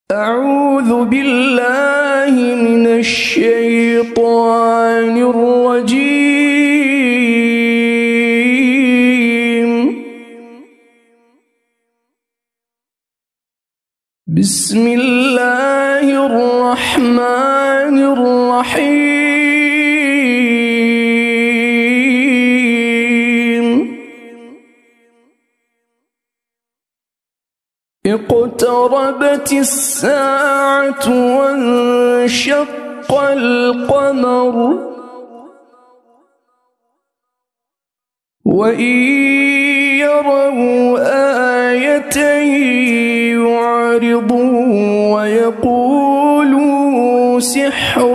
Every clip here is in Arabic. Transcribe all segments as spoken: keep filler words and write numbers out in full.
أعوذ بالله من الشيطان الرجيم. بسم الله الرحمن الرحيم. اقتربت الساعة وانشق القمر وإن يروا آية يعرضوا ويقولوا سحر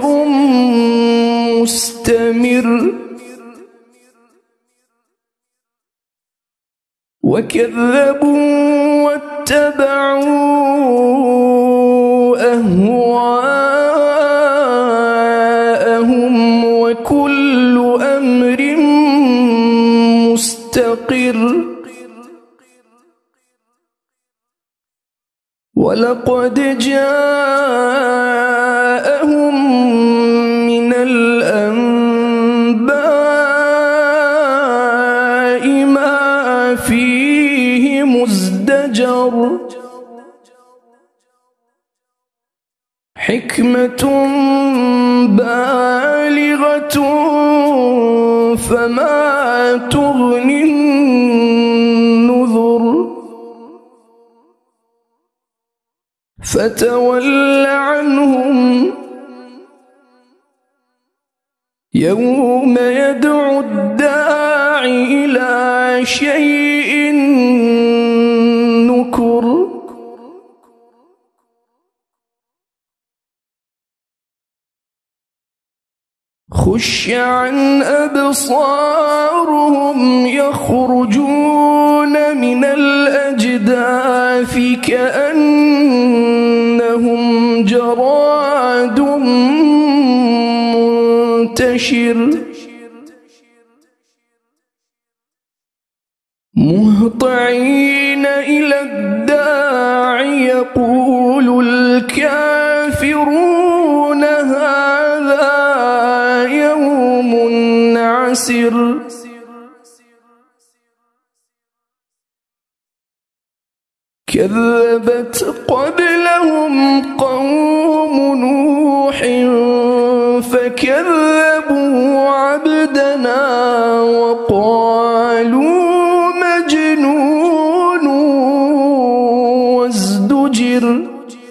مستمر وكذبوا واتبعوا أهواءهم وكل أمر مستقر ولقد جاءهم من الأنباء ما فيه مزدجر حكمة بالغة فما تغني النذر فتول عنهم يوم يدعو الداعي إلى شيء نكر خش عن أبصارهم يخرجون من الأجداث كأنهم جراد منتشر مهطعين إلى الداعي يقول الكافرون هذا يوم عسر كذبت قبلهم قوم نوح فكذبوا عبدنا وقالوا مجنون وازدجر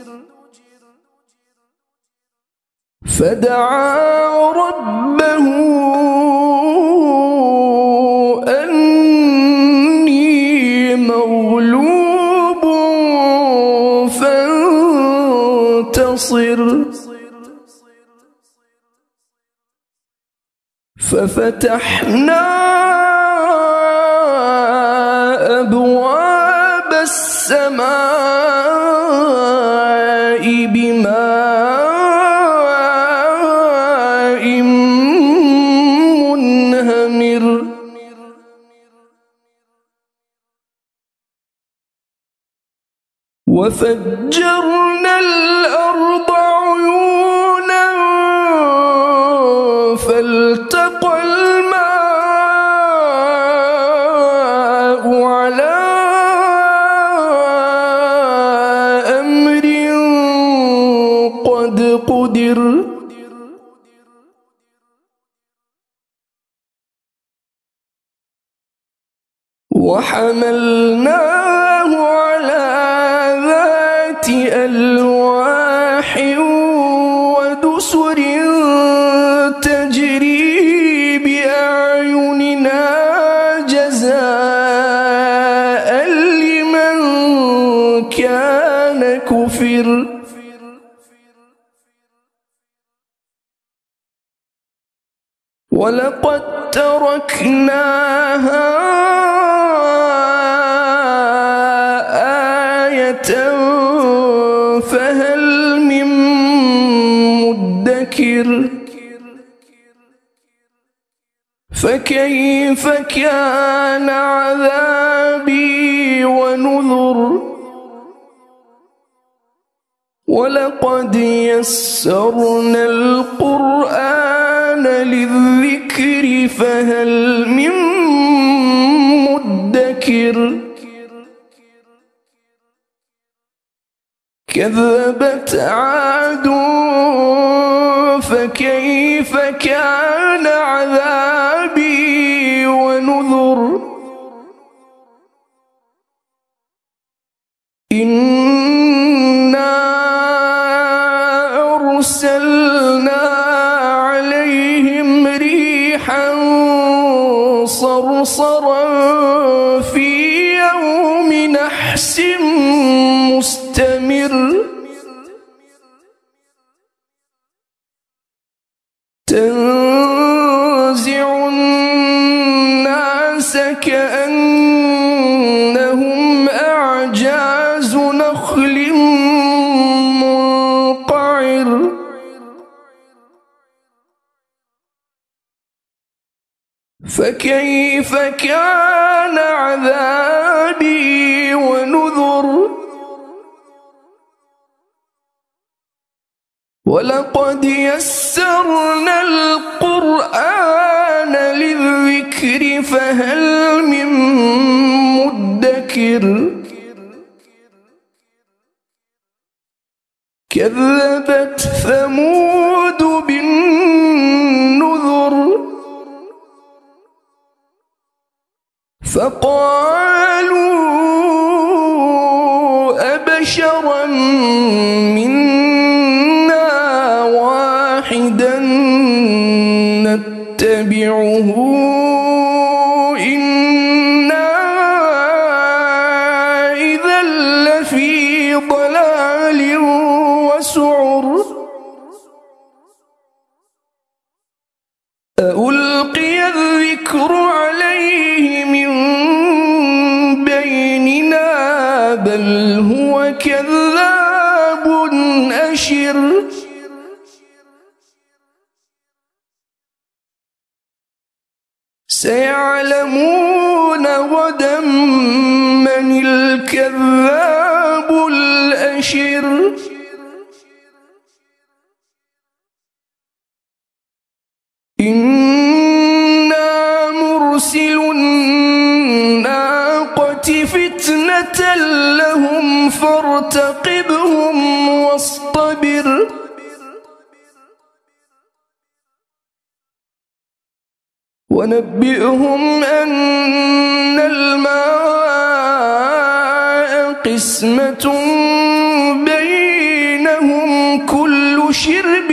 فدعا ربه أني مغلوب فانتصر ففتحنا أبواب السماء بماء منهمر وفجرنا الأرض عيونا فالتقى الماء على أمر قد قدر وحملناه على ذات ألواح ودسر تجري بأعيننا جزاء لمن كان كفر ولقد تركناها آية فهل من مدكر فكيف كان عذابي ونذر ولقد يسرنا القرآن للذكر فهل من مدكر كذبت عاد فكيف كان عذابي ونذر إنا أرسلنا عليهم ريحا صرصرا في يوم نحس مستمر تنزع الناس كأنهم أعجاز نخل منقعر فكيف كان عذابي ونذر ولقد يسرنا القرآن للذكر فهل من مدكر كذبت ثمود بالنذر فقالوا أبشرا منا واحدا نتبعه إنا إذا لفي ضلال وسعر ألقي الذكر عليه من بيننا بل هو كذاب أشر سيعلمون غدا من الكذاب الأشر إنا مرسل الناقة فتنة لهم فارتقبهم واصطبر ونبئهم أن الماء قسمة بينهم كل شرب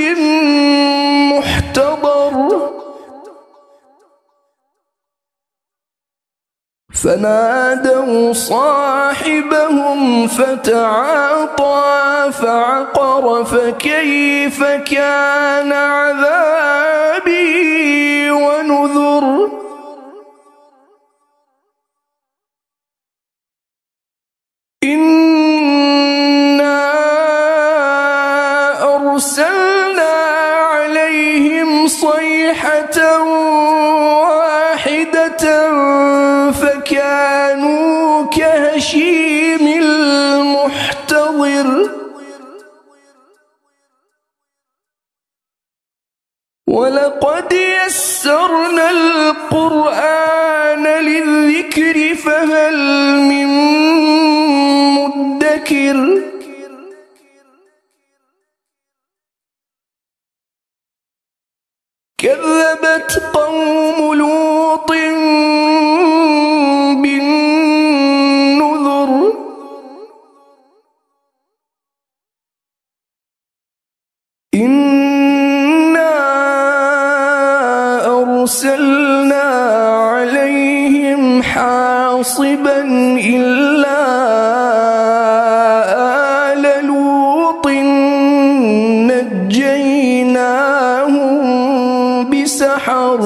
محتضر فنادوا صاحبهم فتعاطى فعقر فكيف كان عذابي ونذر إنا أرسلنا عليهم صيحة واحدة فكانوا كهشيم المحتضر ولقد يسرنا القرآن للذكر فهل من مدكر كذبت قوم لوط بالنذر إنا أرسلنا عليهم حاصبا إلا آل لوط نجيناهم بسحر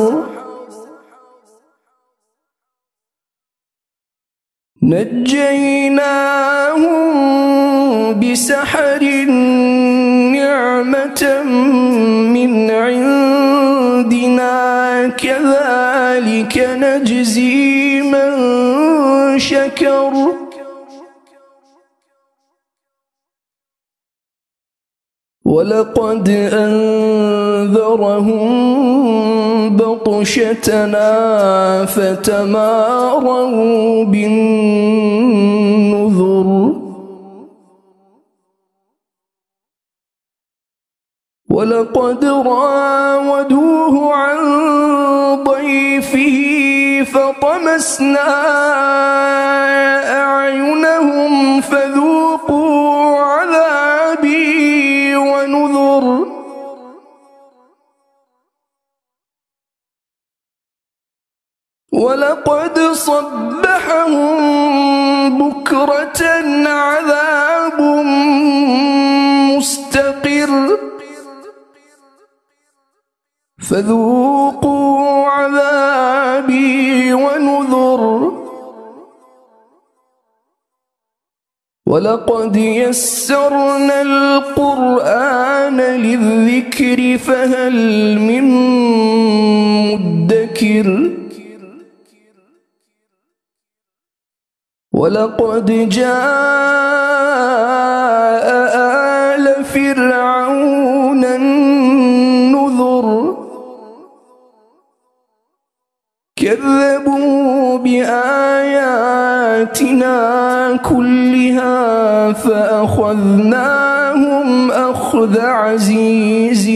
نجيناهم بسحر نعمة من عندنا كذلك نجزي من شكر ولقد أنذرهم بطشتنا فتماروا بالنذر ولقد راودوه عن ضيفه فطمسنا أعينهم فذوقوا عذابي ونذر ولقد صبحهم بكرة عذاب مستقر فذوقوا عذابي ونذر ولقد يسرنا القرآن للذكر فهل من مدكر ولقد جاء آل فرعون النذر كذبوا بآياتنا كلها فأخذناهم أخذ عزيز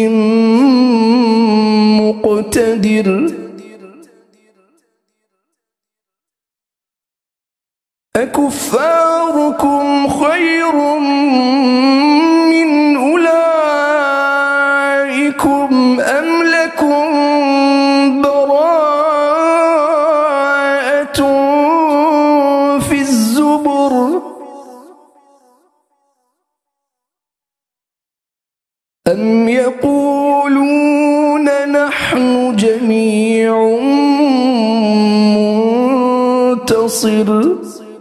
مقتدر أكفاركم خير من أولئكم أم لكم براءة في الزبر أم يقولون نحن جميع منتصر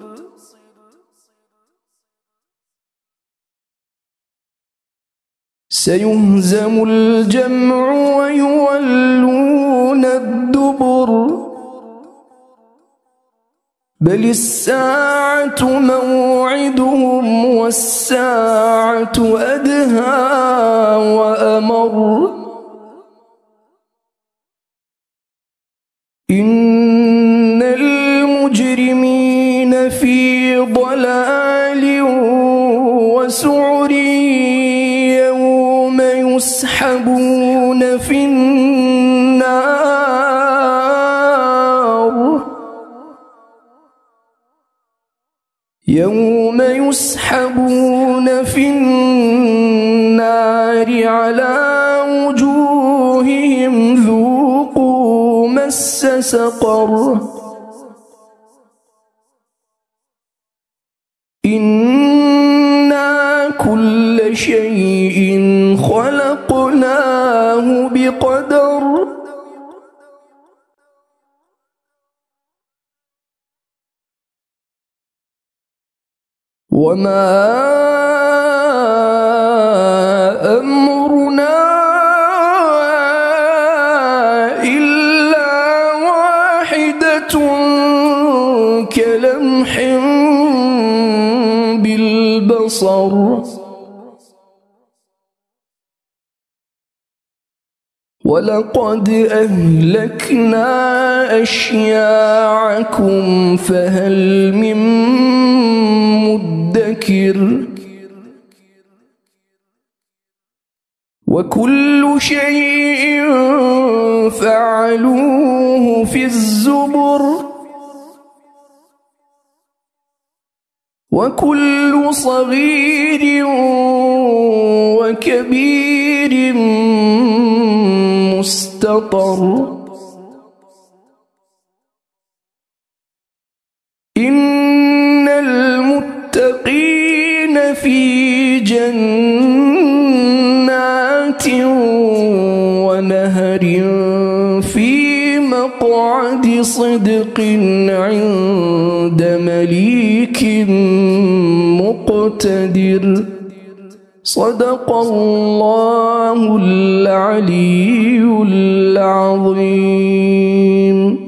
سيهزم الجمع ويولون الدبر بل الساعة موعدهم والساعة أدهى وأمر إن المجرمين في ضلال وسعر يسحبون في النار يوم يسحبون في النار على وجوههم ذوقوا مس سقر إنا كل شيء خلقناه بقدر وما أمرنا إلا واحدة كلمح بالبصر ولقد أهلكنا أشياعكم فهل من مدكر وكل شيء فعلوه في الزبر وكل صغير وكبير مستطر إن المتقين في جنات ونهر في مقعد صدق عند مليك مقتدر صدق الله العلي العظيم.